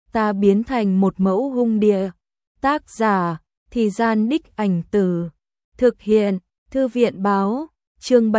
ta biến thành một mẫu hung địa. Tác giả, Thì Gian Đích Ảnh Từ. Thực hiện, Thư viện báo, chương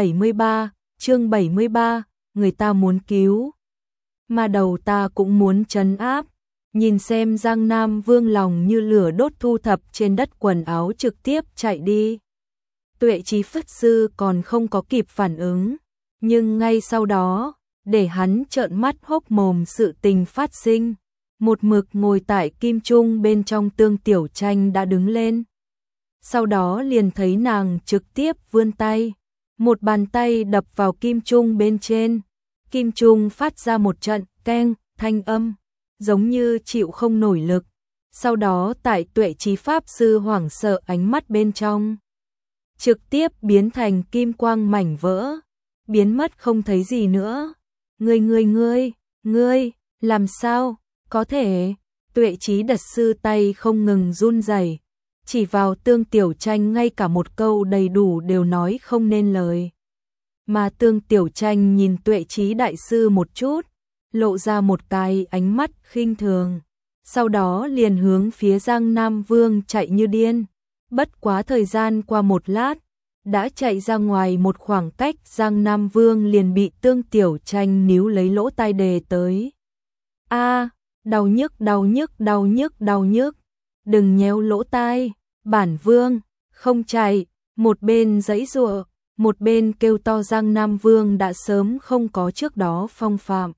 73, người ta muốn cứu. Mà đầu ta cũng muốn trấn áp. Nhìn xem Giang Nam Vương lòng như lửa đốt thu thập trên đất quần áo trực tiếp chạy đi. Tuệ Chí Pháp Sư còn không có kịp phản ứng, nhưng ngay sau đó, để hắn trợn mắt hốc mồm sự tình phát sinh. Một mực ngồi tại kim trung bên trong Tương Tiểu Tranh đã đứng lên. Sau đó liền thấy nàng trực tiếp vươn tay, một bàn tay đập vào kim trung bên trên. Kim trung phát ra một trận keng thanh âm, giống như chịu không nổi lực. Sau đó tại Tuệ Chí Pháp Sư hoảng sợ ánh mắt bên trong, trực tiếp biến thành kim quang mảnh vỡ, biến mất không thấy gì nữa. Ngươi, làm sao có thể? Tuệ Chí Đật Sư tay không ngừng run rẩy, chỉ vào Tương Tiểu Tranh ngay cả một câu đầy đủ đều nói không nên lời. Mà Tương Tiểu Tranh nhìn Tuệ Chí Đại Sư một chút, lộ ra một cái ánh mắt khinh thường, sau đó liền hướng phía Giang Nam Vương chạy như điên. Bất quá thời gian qua một lát, đã chạy ra ngoài một khoảng cách, Giang Nam Vương liền bị Tương Tiểu Tranh níu lấy lỗ tai đề tới. A, đau nhức, đừng nhéo lỗ tai, bản vương, không chạy. Một bên giãy giụa, một bên kêu to. Giang Nam Vương đã sớm không có trước đó phong phạm,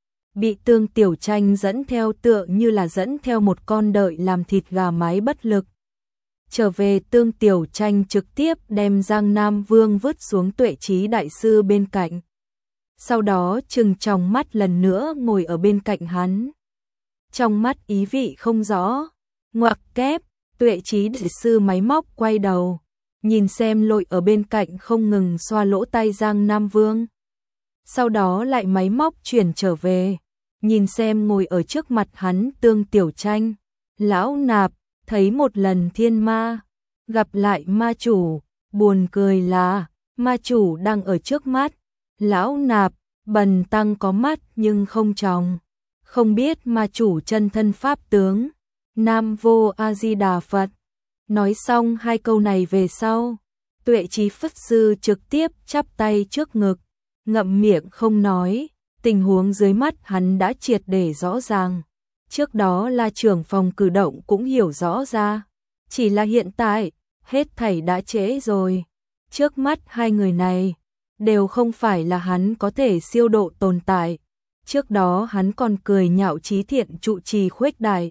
bị Tương Tiểu Tranh dẫn theo tựa như là dẫn theo một con đợi làm thịt gà mái bất lực. Trở về, Tương Tiểu Tranh trực tiếp đem Giang Nam Vương vứt xuống Tuệ Chí Đại Sư bên cạnh. Sau đó trừng tròng mắt lần nữa ngồi ở bên cạnh hắn. Trong mắt ý vị không rõ. Ngoặc kép, Tuệ Chí Đại Sư máy móc quay đầu, nhìn xem lội ở bên cạnh không ngừng xoa lỗ tai Giang Nam Vương. Sau đó lại máy móc chuyển trở về, nhìn xem ngồi ở trước mặt hắn Tương Tiểu Tranh. Lão nạp, thấy một lần thiên ma, gặp lại ma chủ, buồn cười là ma chủ đang ở trước mắt. Lão nạp, bần tăng có mắt nhưng không tròng, không biết ma chủ chân thân pháp tướng. Nam Vô A Di Đà Phật. Nói xong hai câu này về sau, Tuệ Chí Pháp Sư trực tiếp chắp tay trước ngực, ngậm miệng không nói. Tình huống dưới mắt hắn đã triệt để rõ ràng. Trước đó là trưởng phòng cử động cũng hiểu rõ ra, chỉ là hiện tại, hết thảy đã trễ rồi. Trước mắt hai người này, đều không phải là hắn có thể siêu độ tồn tại. Trước đó hắn còn cười nhạo Chí Thiện trụ trì khuếch đại,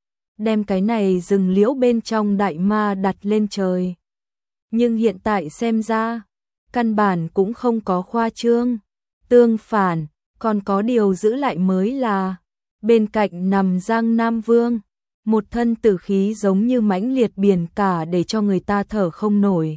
đem cái này rừng liễu bên trong đại ma đặt lên trời. Nhưng hiện tại xem ra, căn bản cũng không có khoa trương, tương phản, còn có điều giữ lại mới là. Bên cạnh nằm Giang Nam Vương, một thân tử khí giống như mãnh liệt biển cả để cho người ta thở không nổi.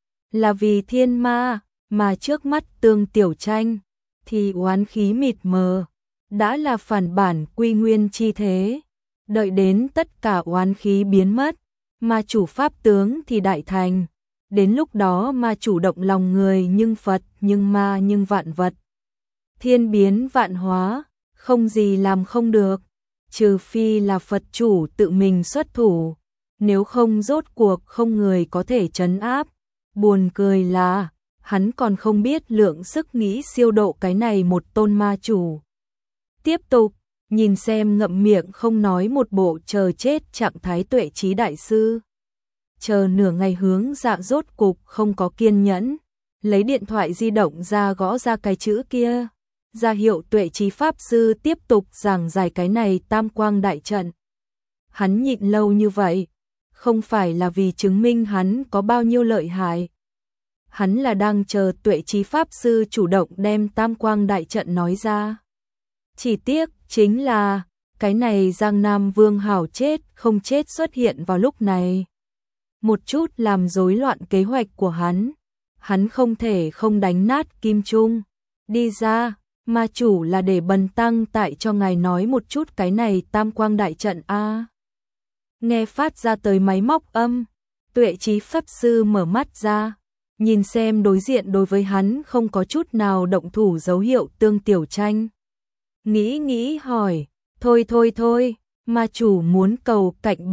Là vì thiên ma, mà trước mắt Tương Tiểu Tranh thì oán khí mịt mờ, đã là phản bản quy nguyên chi thế. Đợi đến tất cả oán khí biến mất, ma chủ pháp tướng thì đại thành. Đến lúc đó ma chủ động lòng người nhưng Phật, nhưng ma nhưng vạn vật. Thiên biến vạn hóa, không gì làm không được, trừ phi là Phật chủ tự mình xuất thủ, nếu không rốt cuộc không người có thể trấn áp. Buồn cười là, hắn còn không biết lượng sức nghĩ siêu độ cái này một tôn ma chủ. Tiếp tục, nhìn xem ngậm miệng không nói một bộ chờ chết trạng thái Tuệ Chí Đại Sư. Chờ nửa ngày hướng dạ rốt cục không có kiên nhẫn, lấy điện thoại di động ra gõ ra cái chữ kia, ra hiệu Tuệ Chí Pháp Sư tiếp tục giảng giải cái này tam quang đại trận. Hắn nhịn lâu như vậy, không phải là vì chứng minh hắn có bao nhiêu lợi hại. Hắn là đang chờ Tuệ Chí Pháp Sư chủ động đem tam quang đại trận nói ra. Chỉ tiếc chính là, cái này Giang Nam Vương hảo chết không chết xuất hiện vào lúc này. Một chút làm rối loạn kế hoạch của hắn. Hắn không thể không đánh nát kim trung. Đi ra, ma chủ là để bần tăng tại cho ngài nói một chút cái này tam quang đại trận a. Nghe phát ra tới máy móc âm, Tuệ Chí Pháp Sư mở mắt ra, nhìn xem đối diện đối với hắn không có chút nào động thủ dấu hiệu Tương Tiểu Tranh. Nghĩ hỏi, thôi, Ma chủ muốn cầu cạnh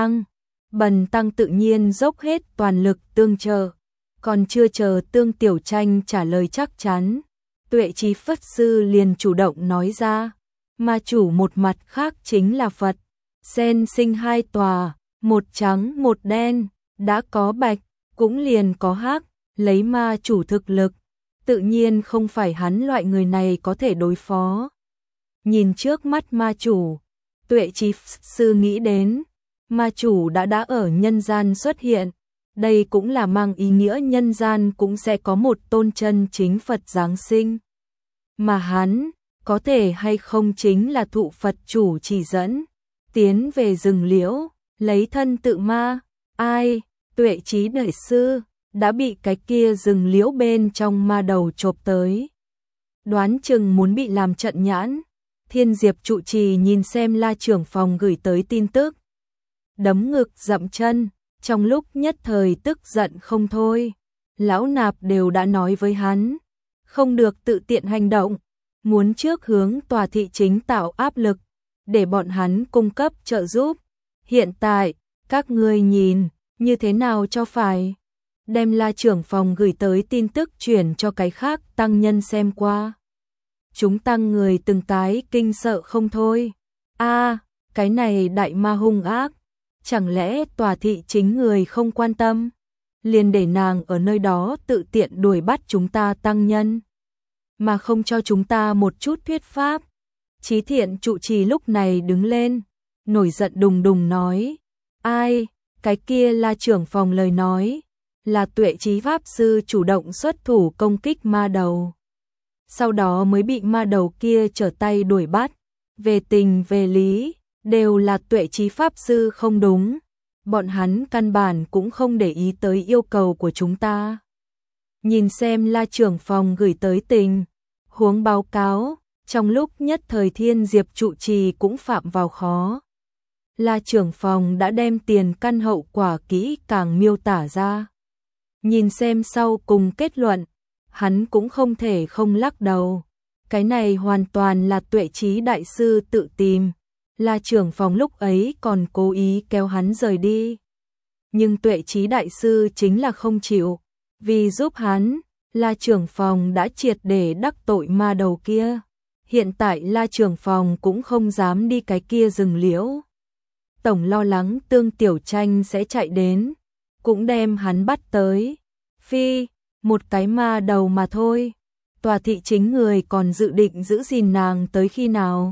Bần tăng tự nhiên dốc hết toàn lực tương trợ. Còn chưa chờ Tương Tiểu Tranh trả lời chắc chắn, Tuệ Trí Phất Sư liền chủ động nói ra, ma chủ một mặt khác chính là Phật, sen sinh hai tòa, một trắng một đen, đã có bạch, cũng liền có hắc, lấy ma chủ thực lực, tự nhiên không phải hắn loại người này có thể đối phó. Nhìn trước mắt ma chủ, Tuệ Trí Sư nghĩ đến, ma chủ đã ở nhân gian xuất hiện, đây cũng là mang ý nghĩa nhân gian cũng sẽ có một tôn chân chính Phật giáng sinh. Mà hắn, có thể hay không chính là thụ Phật chủ chỉ dẫn, tiến về rừng liễu, lấy thân tự ma, ai, Tuệ Trí đại sư, đã bị cái kia rừng liễu bên trong ma đầu chộp tới. Đoán chừng muốn bị làm trận nhãn, Thiên Diệp trụ trì nhìn xem La trưởng phòng gửi tới tin tức. Đấm ngực dậm chân, trong lúc nhất thời tức giận không thôi. Lão nạp đều đã nói với hắn, không được tự tiện hành động, muốn trước hướng tòa thị chính tạo áp lực, để bọn hắn cung cấp trợ giúp. Hiện tại, các ngươi nhìn, như thế nào cho phải? Đem La trưởng phòng gửi tới tin tức chuyển cho cái khác tăng nhân xem qua. Chúng tăng người từng cái kinh sợ không thôi. Cái này đại ma hung ác, chẳng lẽ tòa thị chính người không quan tâm, liền để nàng ở nơi đó tự tiện đuổi bắt chúng ta tăng nhân, mà không cho chúng ta một chút thuyết pháp. Chí Thiện trụ trì lúc này đứng lên, nổi giận đùng đùng nói, cái kia là trưởng phòng lời nói, là Tuệ Trí Pháp Sư chủ động xuất thủ công kích ma đầu. Sau đó mới bị ma đầu kia trở tay đuổi bắt, về tình về lý, đều là Tuệ Trí Pháp Sư không đúng, bọn hắn căn bản cũng không để ý tới yêu cầu của chúng ta. Nhìn xem La trưởng phòng gửi tới tình huống báo cáo, trong lúc nhất thời Thiên Diệp trụ trì cũng phạm vào khó. La trưởng phòng đã đem tiền căn hậu quả kỹ càng miêu tả ra. Nhìn xem sau cùng kết luận, hắn cũng không thể không lắc đầu. Cái này hoàn toàn là Tuệ Trí đại sư tự tìm. La trưởng phòng lúc ấy còn cố ý kéo hắn rời đi. Nhưng Tuệ Trí đại sư chính là không chịu. Vì giúp hắn, La trưởng phòng đã triệt để đắc tội ma đầu kia. Hiện tại La trưởng phòng cũng không dám đi cái kia rừng liễu. Tổng lo lắng Tương Tiểu Tranh sẽ chạy đến, cũng đem hắn bắt tới. Phi, một cái ma đầu mà thôi. Tòa thị chính người còn dự định giữ gìn nàng tới khi nào?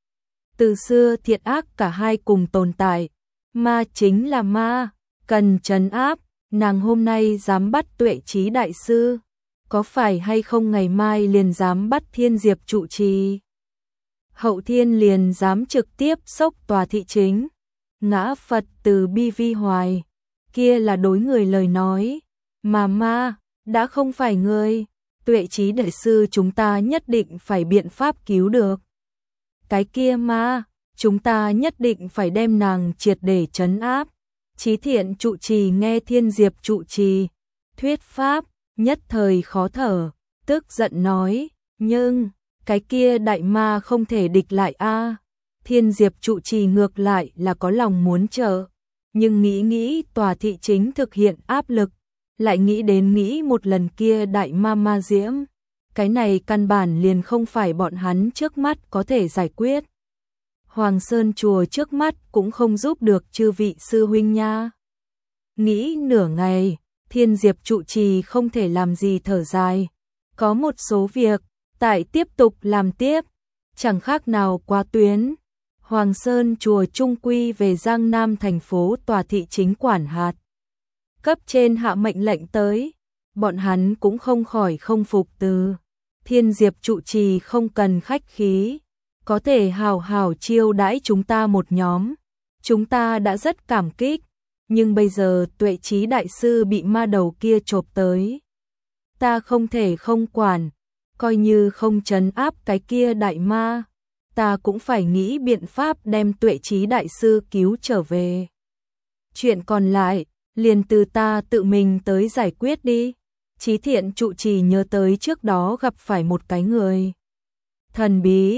Từ xưa thiện ác cả hai cùng tồn tại, ma chính là ma, cần trấn áp, nàng hôm nay dám bắt Tuệ Trí đại sư, có phải hay không ngày mai liền dám bắt Thiên Diệp trụ trì? Hậu thiên liền dám trực tiếp xốc tòa thị chính, ngã Phật từ bi vi hoài, kia là đối người lời nói, mà ma, đã không phải người, Tuệ Trí đại sư chúng ta nhất định phải biện pháp cứu được. Cái kia ma, chúng ta nhất định phải đem nàng triệt để trấn áp. Chí Thiện trụ trì nghe Thiên Diệp trụ trì thuyết pháp, nhất thời khó thở, tức giận nói, nhưng cái kia đại ma không thể địch lại a. Thiên Diệp trụ trì ngược lại là có lòng muốn trợ, nhưng nghĩ tòa thị chính thực hiện áp lực, lại nghĩ một lần kia đại ma diễm, cái này căn bản liền không phải bọn hắn trước mắt có thể giải quyết. Hoàng Sơn chùa trước mắt cũng không giúp được chư vị sư huynh nha. Nghĩ nửa ngày, Thiên Diệp trụ trì không thể làm gì thở dài. Có một số việc, tại tiếp tục làm tiếp, chẳng khác nào quá tuyến. Hoàng Sơn chùa trung quy về Giang Nam thành phố tòa thị chính quản hạt. Cấp trên hạ mệnh lệnh tới, bọn hắn cũng không khỏi không phục từ. Thiên Diệp trụ trì không cần khách khí, có thể hào hào chiêu đãi chúng ta một nhóm. Chúng ta đã rất cảm kích, nhưng bây giờ Tuệ Trí đại sư bị ma đầu kia chộp tới. Ta không thể không quản, coi như không trấn áp cái kia đại ma, ta cũng phải nghĩ biện pháp đem Tuệ Trí đại sư cứu trở về. Chuyện còn lại, liền từ ta tự mình tới giải quyết đi. Chí Thiện trụ trì nhớ tới trước đó gặp phải một cái người thần bí,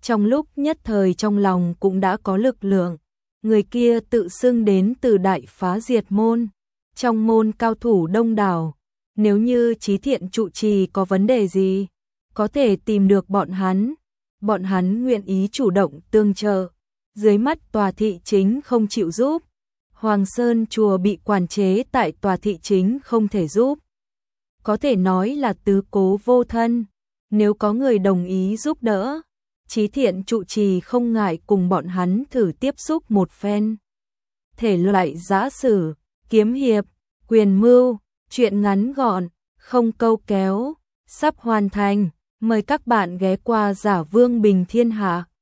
Trong lúc nhất thời trong lòng cũng đã có lực lượng, người kia tự xưng đến từ Đại Phá Diệt Môn, trong môn cao thủ đông đảo, nếu như Chí Thiện trụ trì có vấn đề gì, có thể tìm được bọn hắn nguyện ý chủ động tương trợ. Dưới mắt tòa thị chính không chịu giúp, Hoàng Sơn chùa bị quản chế tại tòa thị chính không thể giúp. Có thể nói là tứ cố vô thân, nếu có người đồng ý giúp đỡ, Chí Thiện trụ trì không ngại cùng bọn hắn thử tiếp xúc một phen. Thể loại giã sử, kiếm hiệp, quyền mưu, truyện ngắn gọn, không câu kéo, sắp hoàn thành, mời các bạn ghé qua Giả Vương Bình Thiên Hạ.